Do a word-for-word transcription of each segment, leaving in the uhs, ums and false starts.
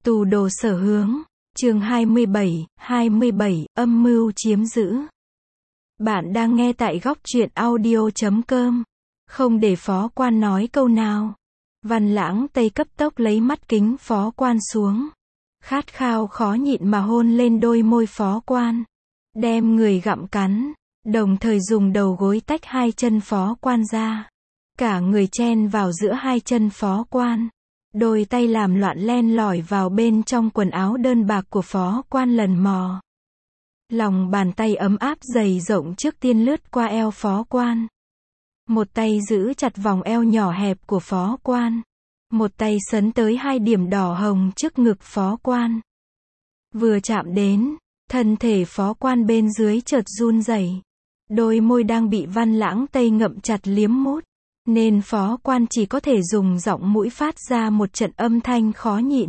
Tù đồ sở hướng, chương hai mươi bảy, hai mươi bảy, âm mưu chiếm giữ. Bạn đang nghe tại góc truyện audio chấm com. Không để Phó Quan nói câu nào. Văn Lãng Tây cấp tốc lấy mắt kính Phó Quan xuống. Khát khao khó nhịn mà hôn lên đôi môi Phó Quan. Đem người gặm cắn, đồng thời dùng đầu gối tách hai chân Phó Quan ra. Cả người chen vào giữa hai chân Phó Quan. Đôi tay làm loạn len lỏi vào bên trong quần áo đơn bạc của Phó Quan lần mò. Lòng bàn tay ấm áp dày rộng trước tiên lướt qua eo Phó Quan. Một tay giữ chặt vòng eo nhỏ hẹp của Phó Quan. Một tay sấn tới hai điểm đỏ hồng trước ngực Phó Quan. Vừa chạm đến, thân thể Phó Quan bên dưới chợt run rẩy. Đôi môi đang bị Văn Lãng Tây ngậm chặt liếm mút. Nên Phó Quan chỉ có thể dùng giọng mũi phát ra một trận âm thanh khó nhịn.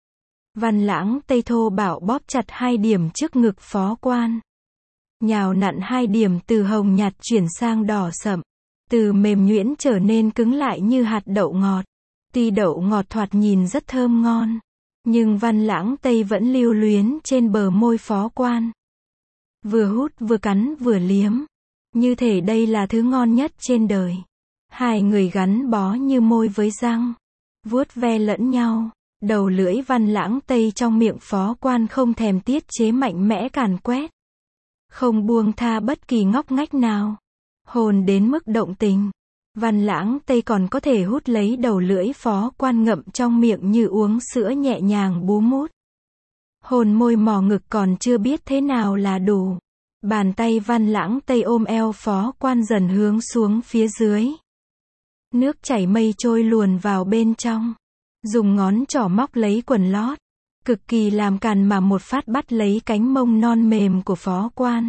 Văn Lãng Tây thô bạo bóp chặt hai điểm trước ngực Phó Quan. Nhào nặn hai điểm từ hồng nhạt chuyển sang đỏ sậm. Từ mềm nhuyễn trở nên cứng lại như hạt đậu ngọt. Tuy đậu ngọt thoạt nhìn rất thơm ngon. Nhưng Văn Lãng Tây vẫn lưu luyến trên bờ môi Phó Quan. Vừa hút vừa cắn vừa liếm. Như thể đây là thứ ngon nhất trên đời. Hai người gắn bó như môi với răng. Vuốt ve lẫn nhau. Đầu lưỡi Văn Lãng Tây trong miệng Phó Quan không thèm tiết chế mạnh mẽ càn quét. Không buông tha bất kỳ ngóc ngách nào. Hồn đến mức động tình. Văn Lãng Tây còn có thể hút lấy đầu lưỡi Phó Quan ngậm trong miệng như uống sữa nhẹ nhàng bú mút. Hồn môi mò ngực còn chưa biết thế nào là đủ. Bàn tay Văn Lãng Tây ôm eo Phó Quan dần hướng xuống phía dưới. Nước chảy mây trôi luồn vào bên trong. Dùng ngón trỏ móc lấy quần lót. Cực kỳ làm càn mà một phát bắt lấy cánh mông non mềm của Phó Quan.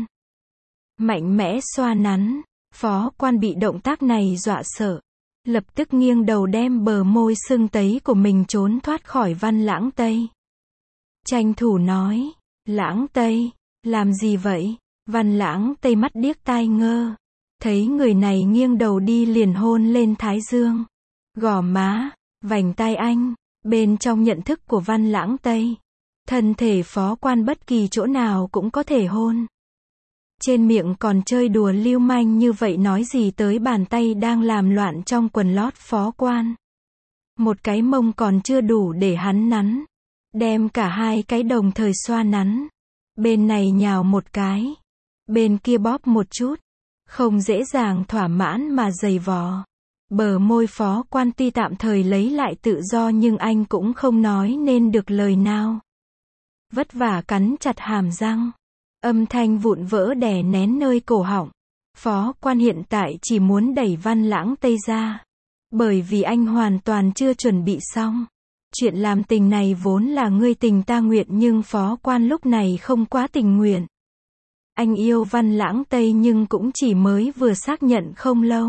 Mạnh mẽ xoa nắn. Phó Quan bị động tác này dọa sợ. Lập tức nghiêng đầu đem bờ môi sưng tấy của mình trốn thoát khỏi Văn Lãng Tây. Tranh thủ nói. Lãng Tây, làm gì vậy? Văn Lãng Tây mắt điếc tai ngơ. Thấy người này nghiêng đầu đi liền hôn lên thái dương, gò má, vành tai anh. Bên trong nhận thức của Văn Lãng Tây, thân thể Phó Quan bất kỳ chỗ nào cũng có thể hôn. Trên miệng còn chơi đùa lưu manh như vậy nói gì tới bàn tay đang làm loạn trong quần lót Phó Quan. Một cái mông còn chưa đủ để hắn nắn. Đem cả hai cái đồng thời xoa nắn. Bên này nhào một cái. Bên kia bóp một chút. Không dễ dàng thỏa mãn mà dày vò. Bờ môi Phó Quan tuy tạm thời lấy lại tự do nhưng anh cũng không nói nên được lời nào. Vất vả cắn chặt hàm răng. Âm thanh vụn vỡ đè nén nơi cổ họng. Phó Quan hiện tại chỉ muốn đẩy Văn Lãng Tây ra. Bởi vì anh hoàn toàn chưa chuẩn bị xong. Chuyện làm tình này vốn là ngươi tình ta nguyện nhưng Phó Quan lúc này không quá tình nguyện. Anh yêu Văn Lãng Tây nhưng cũng chỉ mới vừa xác nhận không lâu.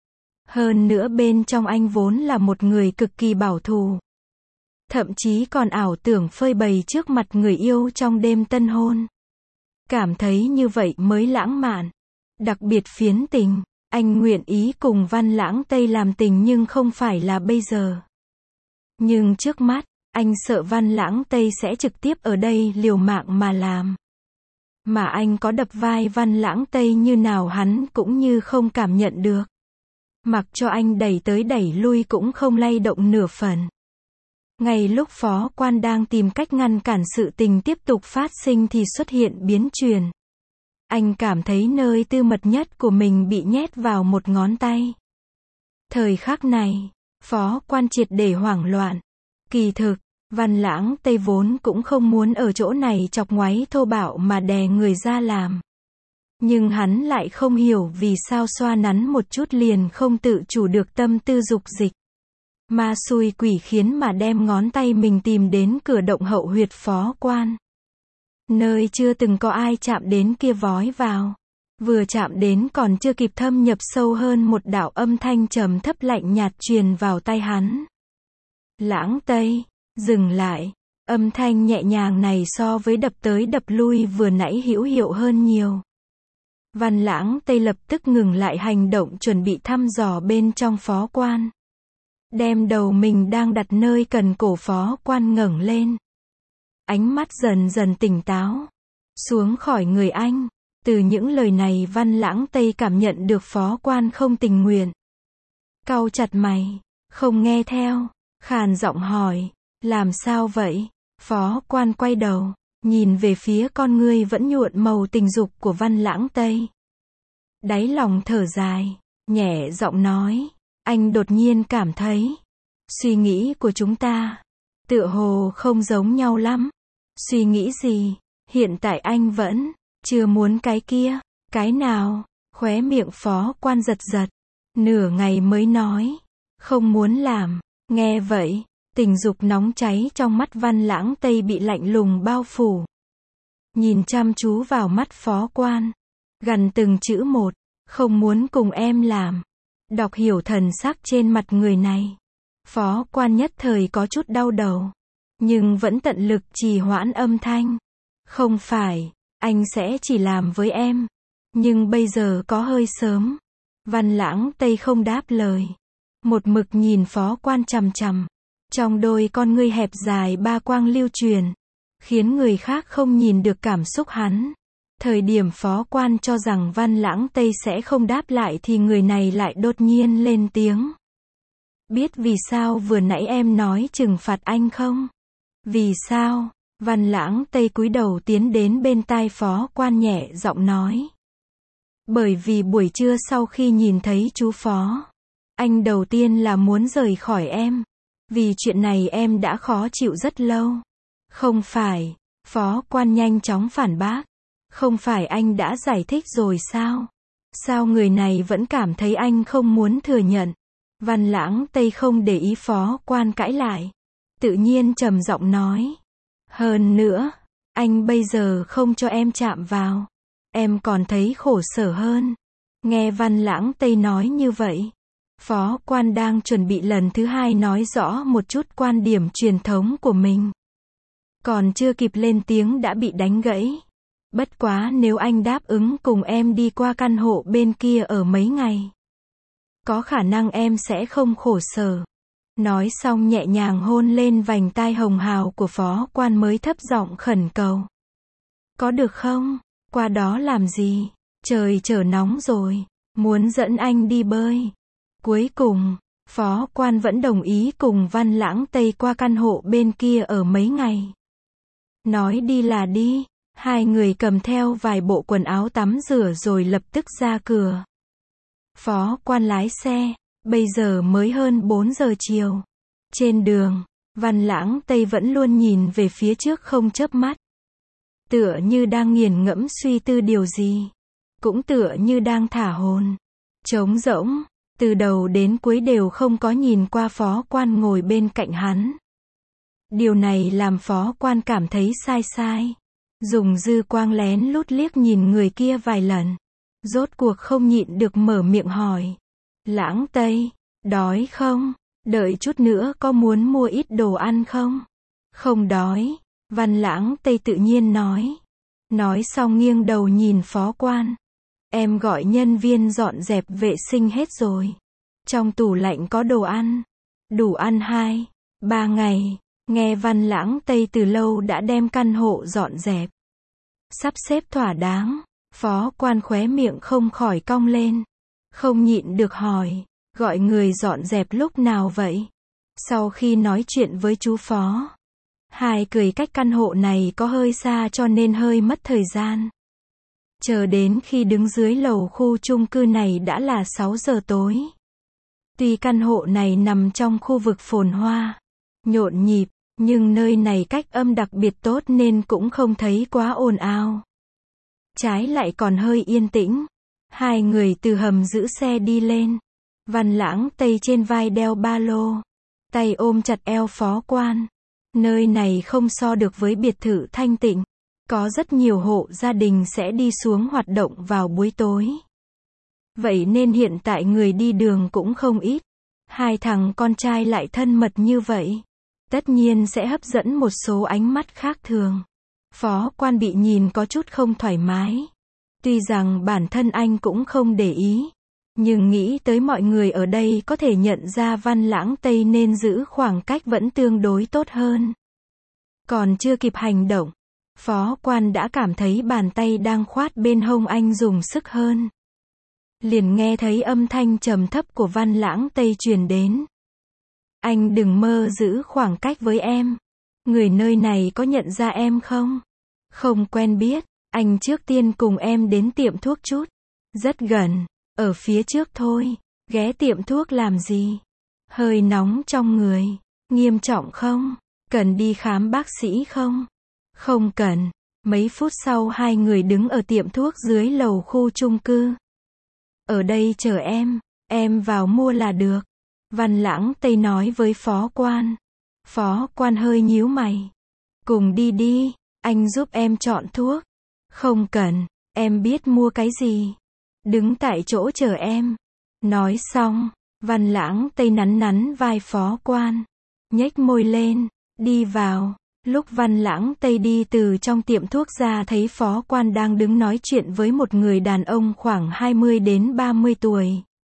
Hơn nữa bên trong anh vốn là một người cực kỳ bảo thủ. Thậm chí còn ảo tưởng phơi bày trước mặt người yêu trong đêm tân hôn. Cảm thấy như vậy mới lãng mạn. Đặc biệt phiến tình. Anh nguyện ý cùng Văn Lãng Tây làm tình nhưng không phải là bây giờ. Nhưng trước mắt, anh sợ Văn Lãng Tây sẽ trực tiếp ở đây liều mạng mà làm. Mà anh có đập vai Văn Lãng Tây như nào hắn cũng như không cảm nhận được. Mặc cho anh đẩy tới đẩy lui cũng không lay động nửa phần. Ngay lúc Phó Quan đang tìm cách ngăn cản sự tình tiếp tục phát sinh thì xuất hiện biến chuyển. Anh cảm thấy nơi tư mật nhất của mình bị nhét vào một ngón tay. Thời khắc này, Phó Quan triệt để hoảng loạn. Kỳ thực, Văn Lãng Tây vốn cũng không muốn ở chỗ này chọc ngoáy thô bạo mà đè người ra làm. Nhưng hắn lại không hiểu vì sao xoa nắn một chút liền không tự chủ được tâm tư dục dịch. Ma xui quỷ khiến mà đem ngón tay mình tìm đến cửa động hậu huyệt Phó Quan. Nơi chưa từng có ai chạm đến kia vói vào. Vừa chạm đến còn chưa kịp thâm nhập sâu hơn một đạo âm thanh trầm thấp lạnh nhạt truyền vào tai hắn. Lãng Tây, dừng lại. Âm thanh nhẹ nhàng này so với đập tới đập lui vừa nãy hữu hiệu hơn nhiều. Văn Lãng Tây lập tức ngừng lại hành động chuẩn bị thăm dò bên trong Phó Quan. Đem đầu mình đang đặt nơi cần cổ Phó Quan ngẩng lên. ánh mắt dần dần tỉnh táo xuống khỏi người anh. Từ những lời này Văn Lãng Tây cảm nhận được Phó Quan không tình nguyện. Cau chặt mày, không nghe theo, khàn giọng hỏi, làm sao vậy? Phó Quan quay đầu, nhìn về phía con ngươi vẫn nhuộm màu tình dục của Văn Lãng Tây. Đáy lòng thở dài, nhẹ giọng nói, anh đột nhiên cảm thấy, suy nghĩ của chúng ta, tựa hồ không giống nhau lắm. Suy nghĩ gì? Hiện tại anh vẫn, chưa muốn cái kia, cái nào? Khóe miệng Phó Quan giật giật, nửa ngày mới nói, không muốn làm. Nghe vậy, tình dục nóng cháy trong mắt Văn Lãng Tây bị lạnh lùng bao phủ. Nhìn chăm chú vào mắt Phó Quan, gằn từng chữ một, không muốn cùng em làm. Đọc hiểu thần sắc trên mặt người này, Phó Quan nhất thời có chút đau đầu, nhưng vẫn tận lực trì hoãn âm thanh. Không phải, anh sẽ chỉ làm với em, nhưng bây giờ có hơi sớm. Văn Lãng Tây không đáp lời, một mực nhìn Phó Quan chằm chằm, trong đôi con ngươi hẹp dài ba quang lưu truyền, khiến người khác không nhìn được cảm xúc hắn. Thời điểm Phó Quan cho rằng Văn Lãng Tây sẽ không đáp lại thì người này lại đột nhiên lên tiếng. Biết vì sao vừa nãy em nói trừng phạt anh không? Vì sao? Văn Lãng Tây cúi đầu tiến đến bên tai Phó Quan nhẹ giọng nói. Bởi vì buổi trưa sau khi nhìn thấy chú Phó, anh đầu tiên là muốn rời khỏi em. Vì chuyện này em đã khó chịu rất lâu. Không phải, Phó Quan nhanh chóng phản bác. Không phải anh đã giải thích rồi sao? Sao người này vẫn cảm thấy anh không muốn thừa nhận? Văn Lãng Tây không để ý Phó Quan cãi lại, tự nhiên trầm giọng nói. Hơn nữa, anh bây giờ không cho em chạm vào, em còn thấy khổ sở hơn. Nghe Văn Lãng Tây nói như vậy, Phó Quan đang chuẩn bị lần thứ hai nói rõ một chút quan điểm truyền thống của mình. Còn chưa kịp lên tiếng đã bị đánh gãy. Bất quá nếu anh đáp ứng cùng em đi qua căn hộ bên kia ở mấy ngày, có khả năng em sẽ không khổ sở. Nói xong nhẹ nhàng hôn lên vành tai hồng hào của Phó Quan mới thấp giọng khẩn cầu. Có được không? Qua đó làm gì? Trời trở nóng rồi, muốn dẫn anh đi bơi. Cuối cùng, Phó Quan vẫn đồng ý cùng Văn Lãng Tây qua căn hộ bên kia ở mấy ngày. Nói đi là đi, hai người cầm theo vài bộ quần áo tắm rửa rồi lập tức ra cửa. Phó Quan lái xe, bây giờ mới hơn bốn giờ chiều. Trên đường, Văn Lãng Tây vẫn luôn nhìn về phía trước không chớp mắt. Tựa như đang nghiền ngẫm suy tư điều gì. Cũng tựa như đang thả hồn. Trống rỗng, từ đầu đến cuối đều không có nhìn qua Phó Quan ngồi bên cạnh hắn. Điều này làm Phó Quan cảm thấy sai sai. Dùng dư quang lén lút liếc nhìn người kia vài lần. Rốt cuộc không nhịn được mở miệng hỏi. Lãng Tây, đói không? Đợi chút nữa có muốn mua ít đồ ăn không? Không đói, Văn Lãng Tây tự nhiên nói. Nói xong nghiêng đầu nhìn Phó Quan. Em gọi nhân viên dọn dẹp vệ sinh hết rồi. Trong tủ lạnh có đồ ăn. Đủ ăn hai, ba ngày. Nghe Văn Lãng Tây từ lâu đã đem căn hộ dọn dẹp, sắp xếp thỏa đáng. Phó Quan khóe miệng không khỏi cong lên. Không nhịn được hỏi, gọi người dọn dẹp lúc nào vậy? Sau khi nói chuyện với chú Phó, hai cười cách căn hộ này có hơi xa cho nên hơi mất thời gian. Chờ đến khi đứng dưới lầu khu chung cư này đã là sáu giờ tối. Tuy căn hộ này nằm trong khu vực phồn hoa, nhộn nhịp, nhưng nơi này cách âm đặc biệt tốt nên cũng không thấy quá ồn ào. Trái lại còn hơi yên tĩnh. Hai người từ hầm giữ xe đi lên. Văn Lãng Tây trên vai đeo ba lô, tay ôm chặt eo Phó Quan. Nơi này không so được với biệt thự thanh tịnh. Có rất nhiều hộ gia đình sẽ đi xuống hoạt động vào buổi tối. Vậy nên hiện tại người đi đường cũng không ít. Hai thằng con trai lại thân mật như vậy, tất nhiên sẽ hấp dẫn một số ánh mắt khác thường. Phó Quan bị nhìn có chút không thoải mái. Tuy rằng bản thân anh cũng không để ý, nhưng nghĩ tới mọi người ở đây có thể nhận ra Văn Lãng Tây nên giữ khoảng cách vẫn tương đối tốt hơn. Còn chưa kịp hành động, phó quan đã cảm thấy bàn tay đang khoát bên hông anh dùng sức hơn. Liền nghe thấy âm thanh trầm thấp của Văn Lãng Tây truyền đến. Anh đừng mơ giữ khoảng cách với em. Người nơi này có nhận ra em không? Không quen biết, anh trước tiên cùng em đến tiệm thuốc chút. Rất gần, ở phía trước thôi. Ghé tiệm thuốc làm gì? Hơi nóng trong người. Nghiêm trọng không? Cần đi khám bác sĩ không? Không cần. Mấy phút sau hai người đứng ở tiệm thuốc dưới lầu khu chung cư. Ở đây chờ em, em vào mua là được. Văn Lãng Tây nói với phó quan. Phó quan hơi nhíu mày. Cùng đi đi, anh giúp em chọn thuốc. Không cần, em biết mua cái gì. Đứng tại chỗ chờ em. Nói xong, Văn Lãng Tây nắn nắn vai phó quan. Nhếch môi lên, đi vào. Lúc Văn Lãng Tây đi từ trong tiệm thuốc ra thấy phó quan đang đứng nói chuyện với một người đàn ông khoảng hai mươi đến ba mươi tuổi.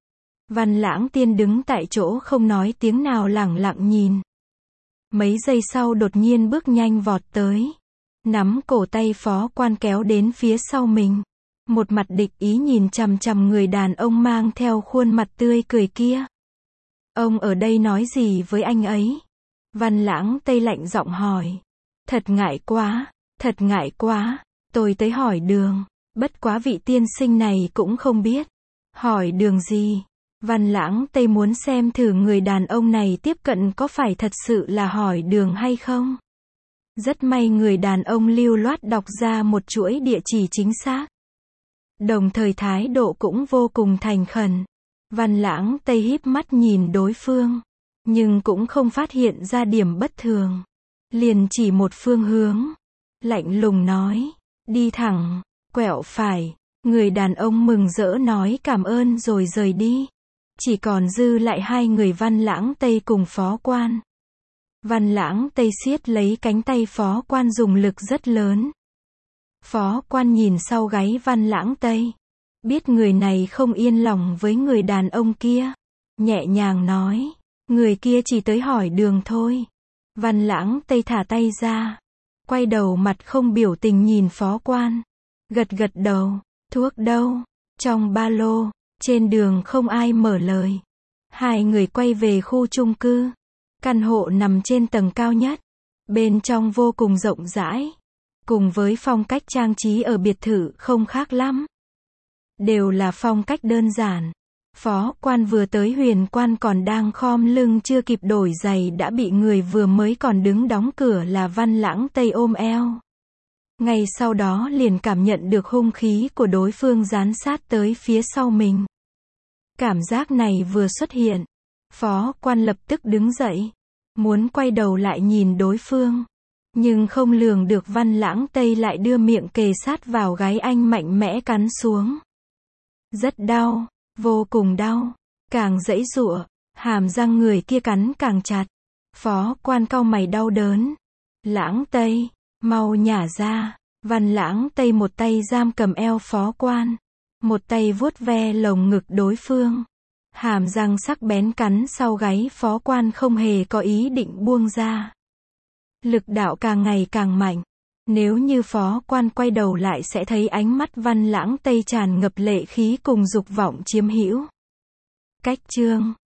Văn Lãng Tiên đứng tại chỗ không nói tiếng nào lẳng lặng nhìn. Mấy giây sau đột nhiên bước nhanh vọt tới. Nắm cổ tay phó quan kéo đến phía sau mình. Một mặt địch ý nhìn chằm chằm người đàn ông mang theo khuôn mặt tươi cười kia. Ông ở đây nói gì với anh ấy? Văn Lãng Tây lạnh giọng hỏi. Thật ngại quá, thật ngại quá, tôi tới hỏi đường, bất quá vị tiên sinh này cũng không biết. Hỏi đường gì? Văn Lãng Tây muốn xem thử người đàn ông này tiếp cận có phải thật sự là hỏi đường hay không. Rất may người đàn ông lưu loát đọc ra một chuỗi địa chỉ chính xác. Đồng thời thái độ cũng vô cùng thành khẩn. Văn Lãng Tây híp mắt nhìn đối phương, nhưng cũng không phát hiện ra điểm bất thường. Liền chỉ một phương hướng. Lạnh lùng nói. Đi thẳng, quẹo phải. Người đàn ông mừng rỡ nói cảm ơn rồi rời đi. Chỉ còn dư lại hai người Văn Lãng Tây cùng phó quan. Văn Lãng Tây siết lấy cánh tay phó quan dùng lực rất lớn. Phó quan nhìn sau gáy Văn Lãng Tây. Biết người này không yên lòng với người đàn ông kia. Nhẹ nhàng nói. Người kia chỉ tới hỏi đường thôi. Văn Lãng Tây thả tay ra. Quay đầu mặt không biểu tình nhìn phó quan. Gật gật đầu. Thuốc đâu? Trong ba lô. Trên đường không ai mở lời. Hai người quay về khu chung cư. Căn hộ nằm trên tầng cao nhất. Bên trong vô cùng rộng rãi. Cùng với phong cách trang trí ở biệt thự không khác lắm. Đều là phong cách đơn giản. Phó quan vừa tới Huyền Quan còn đang khom lưng chưa kịp đổi giày đã bị người vừa mới còn đứng đóng cửa là Văn Lãng Tây ôm eo. Ngay sau đó liền cảm nhận được hung khí của đối phương dán sát tới phía sau mình. Cảm giác này vừa xuất hiện, phó quan lập tức đứng dậy, muốn quay đầu lại nhìn đối phương. Nhưng không lường được Văn Lãng Tây lại đưa miệng kề sát vào gáy anh mạnh mẽ cắn xuống. Rất đau. Vô cùng đau. Càng giãy giụa, hàm răng người kia cắn càng chặt. Phó quan cau mày đau đớn. Lãng Tây, mau nhả ra. Văn Lãng Tây một tay giam cầm eo phó quan. Một tay vuốt ve lồng ngực đối phương. Hàm răng sắc bén cắn sau gáy phó quan không hề có ý định buông ra. Lực đạo càng ngày càng mạnh. Nếu như phó quan quay đầu lại sẽ thấy ánh mắt Văn Lãng Tây tràn ngập lệ khí cùng dục vọng chiếm hữu. Cách chương